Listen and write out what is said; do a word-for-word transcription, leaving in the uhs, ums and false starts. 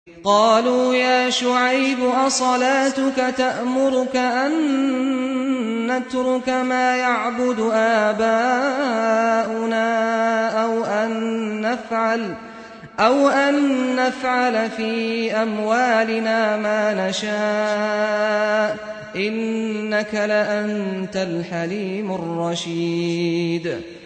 قَالُوا يَا شُعَيْبُ أَصَلَاتُكَ تَأْمُرُكَ أَن نَّتْرُكَ مَا يَعْبُدُ آبَاؤُنَا أَوْ أَن نَّفْعَلَ أَوْ أَن نَّفْعَلَ فِي أَمْوَالِنَا مَا نَشَاءُ ۖ إِنَّكَ لَأَنتَ الْحَلِيمُ الرَّشِيدُ